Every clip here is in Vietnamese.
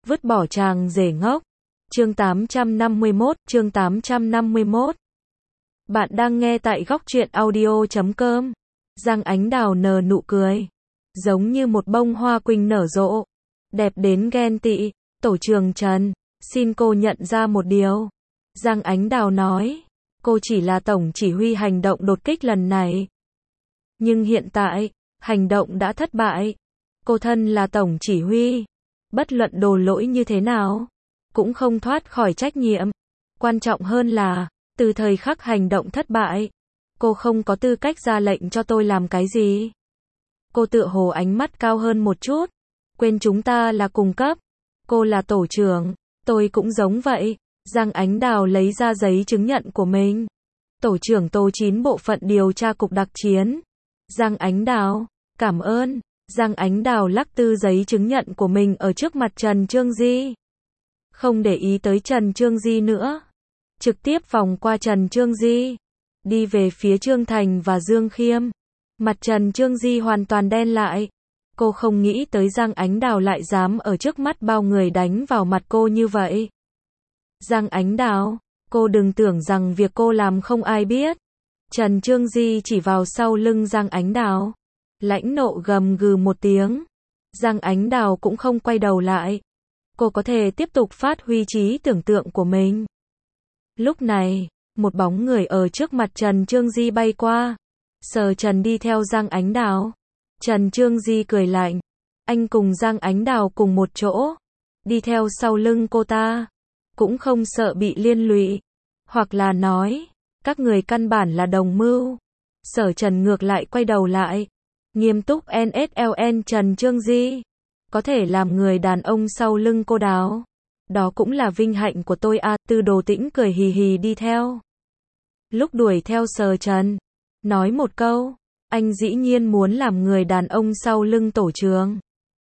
vứt bỏ chàng rể ngốc. Chương 851. Bạn đang nghe tại góc truyện audio.com. Giang Ánh Đào nở nụ cười, giống như một bông hoa quỳnh nở rộ, đẹp đến ghen tị. Tổ trưởng Trần, xin cô nhận ra một điều. Giang Ánh Đào nói, cô chỉ là tổng chỉ huy hành động đột kích lần này. Nhưng hiện tại, hành động đã thất bại. Cô thân là tổng chỉ huy, bất luận đổ lỗi như thế nào, cũng không thoát khỏi trách nhiệm. Quan trọng hơn là, từ thời khắc hành động thất bại, cô không có tư cách ra lệnh cho tôi làm cái gì. Cô tựa hồ ánh mắt cao hơn một chút, quên chúng ta là cùng cấp. Cô là tổ trưởng, tôi cũng giống vậy. Giang Ánh Đào lấy ra giấy chứng nhận của mình. Tổ trưởng Tô 9 bộ phận điều tra cục đặc chiến. Giang Ánh Đào, cảm ơn. Giang Ánh Đào lắc tư giấy chứng nhận của mình ở trước mặt Trần Trương Di. Không để ý tới Trần Trương Di nữa. Trực tiếp vòng qua Trần Trương Di, đi về phía Trương Thành và Dương Khiêm. Mặt Trần Trương Di hoàn toàn đen lại. Cô không nghĩ tới Giang Ánh Đào lại dám ở trước mắt bao người đánh vào mặt cô như vậy. Giang Ánh Đào, cô đừng tưởng rằng việc cô làm không ai biết. Trần Trương Di chỉ vào sau lưng Giang Ánh Đào, lãnh nộ gầm gừ một tiếng. Giang Ánh Đào cũng không quay đầu lại. Cô có thể tiếp tục phát huy trí tưởng tượng của mình. Lúc này, một bóng người ở trước mặt Trần Trương Di bay qua. Sở Trần đi theo Giang Ánh Đào. Trần Trương Di cười lạnh. Anh cùng Giang Ánh Đào cùng một chỗ, đi theo sau lưng cô ta, cũng không sợ bị liên lụy. Hoặc là nói, các người căn bản là đồng mưu. Sở Trần ngược lại quay đầu lại, nghiêm túc NSLN Trần Trương Di. Có thể làm người đàn ông sau lưng cô Đào, đó cũng là vinh hạnh của tôi à. Tư Đồ Tĩnh cười hì hì đi theo. Lúc đuổi theo Sở Trần, nói một câu, anh dĩ nhiên muốn làm người đàn ông sau lưng tổ trưởng.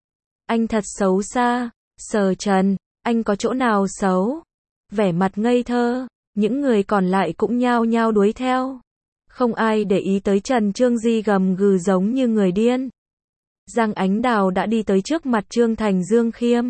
Anh thật xấu xa. Sở Trần, anh có chỗ nào xấu? Vẻ mặt ngây thơ, những người còn lại cũng nhao nhao đuổi theo. Không ai để ý tới Trần Trương Di gầm gừ giống như người điên. Giang Ánh Đào đã đi tới trước mặt Trương Thành Dương Khiêm.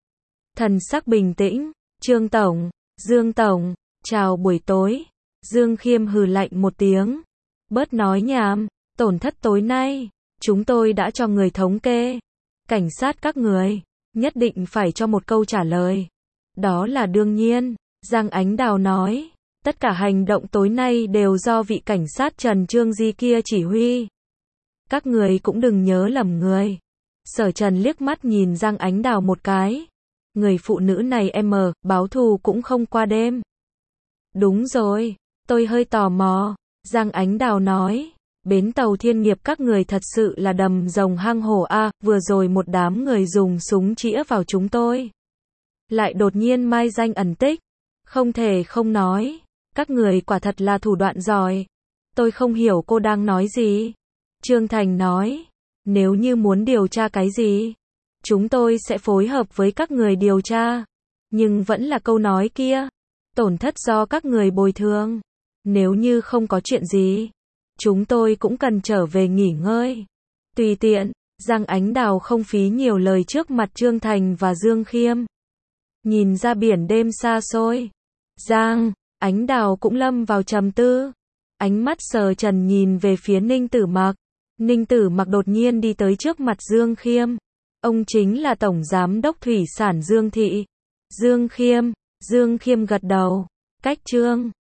Thần sắc bình tĩnh, Trương Tổng, Dương Tổng, chào buổi tối. Dương Khiêm hừ lạnh một tiếng. Bớt nói nhảm, tổn thất tối nay, chúng tôi đã cho người thống kê. Cảnh sát các người, nhất định phải cho một câu trả lời. Đó là đương nhiên, Giang Ánh Đào nói. Tất cả hành động tối nay đều do vị cảnh sát Trần Trương Di kia chỉ huy. Các người cũng đừng nhớ lầm người. Sở Trần liếc mắt nhìn Giang Ánh Đào một cái. Người phụ nữ này báo thù cũng không qua đêm. Đúng rồi, tôi hơi tò mò. Giang Ánh Đào nói. Bến tàu Thiên Nghiệp các người thật sự là đầm rồng hang hổ à. Vừa rồi một đám người dùng súng chĩa vào chúng tôi, lại đột nhiên mai danh ẩn tích. Không thể không nói, các người quả thật là thủ đoạn giỏi. Tôi không hiểu cô đang nói gì. Trương Thành nói, nếu như muốn điều tra cái gì, chúng tôi sẽ phối hợp với các người điều tra. Nhưng vẫn là câu nói kia, tổn thất do các người bồi thường. Nếu như không có chuyện gì, chúng tôi cũng cần trở về nghỉ ngơi. Tùy tiện. Giang Ánh Đào không phí nhiều lời trước mặt Trương Thành và Dương Khiêm. Nhìn ra biển đêm xa xôi, Giang Ánh Đào cũng lâm vào trầm tư. Ánh mắt Sở Trần nhìn về phía Ninh Tử Mặc. Ninh Tử Mặc đột nhiên đi tới trước mặt Dương Khiêm. Ông chính là Tổng Giám đốc Thủy sản Dương Thị. Dương Khiêm gật đầu. Cách Trương